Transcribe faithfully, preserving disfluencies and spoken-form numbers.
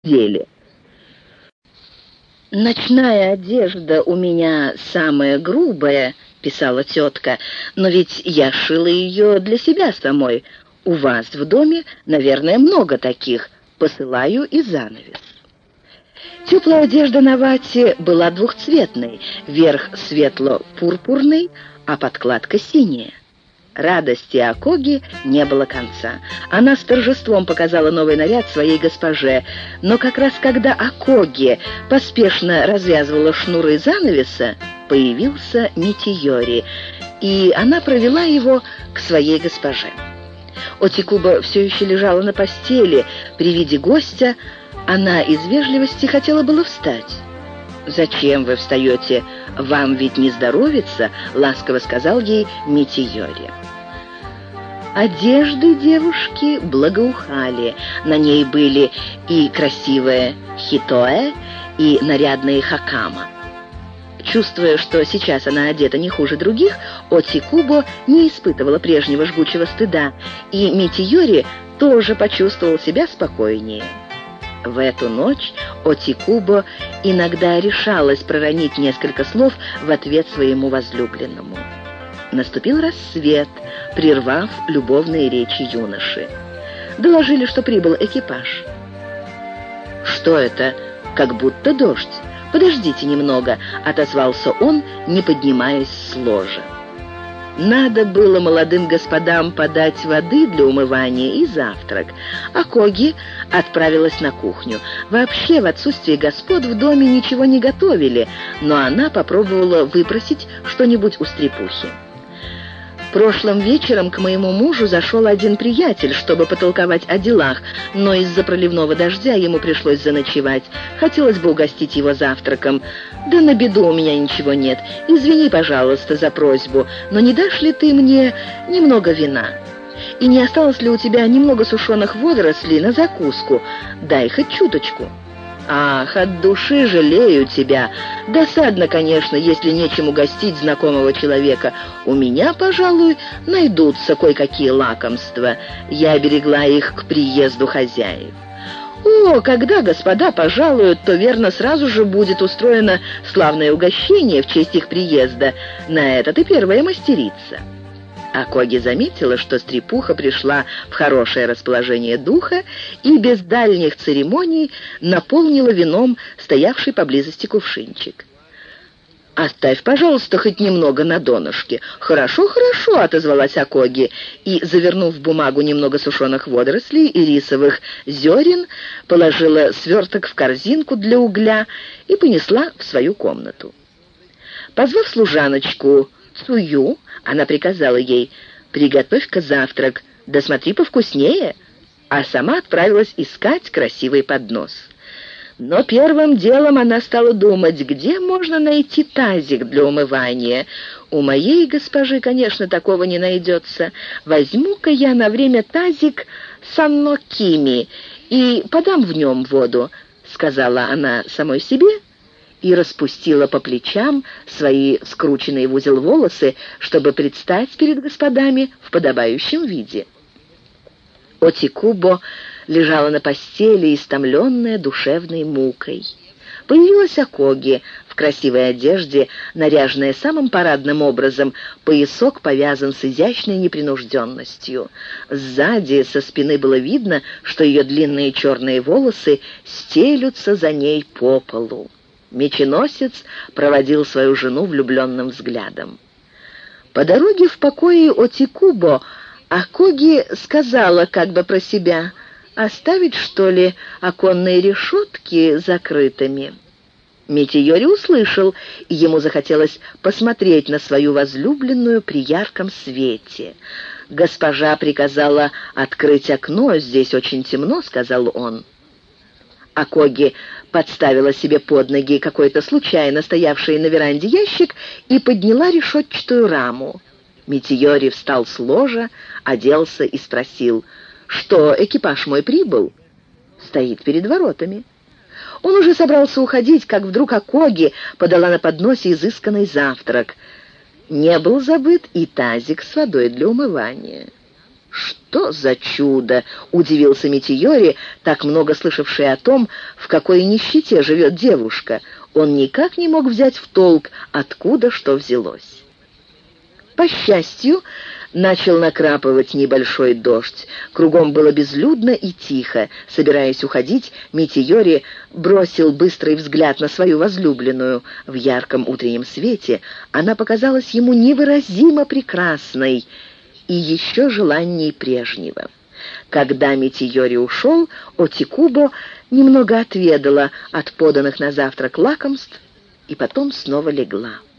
деле. «Ночная одежда у меня самая грубая», — писала тетка, «но ведь я шила ее для себя самой. У вас в доме, наверное, много таких. Посылаю и занавес». Теплая одежда на вате была двухцветной, верх светло-пурпурный, а подкладка синяя. Радости Акоги не было конца. Она с торжеством показала новый наряд своей госпоже, но как раз когда Акоги поспешно развязывала шнуры занавеса, появился Митийори, и она провела его к своей госпоже. Отикуба все еще лежала на постели. При виде гостя она из вежливости хотела было встать. «Зачем вы встаете? Вам ведь не здоровится», — ласково сказал ей Митийори. Одежды девушки благоухали. На ней были и красивая хитоэ, и нарядные хакама. Чувствуя, что сейчас она одета не хуже других, Отикубо не испытывала прежнего жгучего стыда, и Митийори тоже почувствовал себя спокойнее. В эту ночь Отикубо иногда решалась проронить несколько слов в ответ своему возлюбленному. Наступил рассвет, прервав любовные речи юноши. Доложили, что прибыл экипаж. «Что это? Как будто дождь. Подождите немного», — отозвался он, не поднимаясь с ложа. Надо было молодым господам подать воды для умывания и завтрак. Акоги отправилась на кухню. Вообще, в отсутствие господ в доме ничего не готовили, но она попробовала выпросить что-нибудь у стрепухи. Прошлым вечером к моему мужу зашел один приятель, чтобы потолковать о делах, но из-за проливного дождя ему пришлось заночевать. Хотелось бы угостить его завтраком. Да на беду у меня ничего нет. Извини, пожалуйста, за просьбу, но не дашь ли ты мне немного вина? И не осталось ли у тебя немного сушеных водорослей на закуску? Дай хоть чуточку». «Ах, от души жалею тебя. Досадно, конечно, если нечем угостить знакомого человека. У меня, пожалуй, найдутся кое-какие лакомства. Я берегла их к приезду хозяев». «О, когда господа пожалуют, то, верно, сразу же будет устроено славное угощение в честь их приезда. На это ты первая мастерица». Акоги заметила, что стрепуха пришла в хорошее расположение духа и без дальних церемоний наполнила вином стоявший поблизости кувшинчик. «Оставь, пожалуйста, хоть немного на донышке». «Хорошо, хорошо», — отозвалась Акоги, и, завернув в бумагу немного сушеных водорослей и рисовых зерен, положила сверток в корзинку для угля и понесла в свою комнату. Позвав служаночку Цую, она приказала ей: «Приготовь-ка завтрак, да смотри повкуснее», а сама отправилась искать красивый поднос. Но первым делом она стала думать, где можно найти тазик для умывания. «У моей госпожи, конечно, такого не найдется. Возьму-ка я на время тазик саннокими и подам в нем воду», — сказала она самой себе, и распустила по плечам свои скрученные в узел волосы, чтобы предстать перед господами в подобающем виде. Отикубо лежала на постели, истомленная душевной мукой. Появилась Акоги в красивой одежде, наряженная самым парадным образом, поясок повязан с изящной непринужденностью. Сзади, со спины было видно, что ее длинные черные волосы стелются за ней по полу. Меченосец проводил свою жену влюбленным взглядом. По дороге в покое Отикубо Акоги сказала как бы про себя: «Оставить, что ли, оконные решетки закрытыми?» Митийори услышал, и ему захотелось посмотреть на свою возлюбленную при ярком свете. «Госпожа приказала открыть окно, здесь очень темно», — сказал он. Акоги подставила себе под ноги какой-то случайно стоявший на веранде ящик и подняла решетчатую раму. Митийори встал с ложа, оделся и спросил: «Что, экипаж мой прибыл?» «Стоит перед воротами». Он уже собрался уходить, как вдруг Акоги подала на подносе изысканный завтрак. Не был забыт и тазик с водой для умывания. «Что за чудо!» — удивился Метиори, так много слышавший о том, в какой нищете живет девушка. Он никак не мог взять в толк, откуда что взялось. По счастью, начал накрапывать небольшой дождь. Кругом было безлюдно и тихо. Собираясь уходить, Метиори бросил быстрый взгляд на свою возлюбленную. В ярком утреннем свете она показалась ему невыразимо прекрасной и еще желанней прежнего. Когда Метиори ушел, Отикубо немного отведала от поданных на завтрак лакомств и потом снова легла.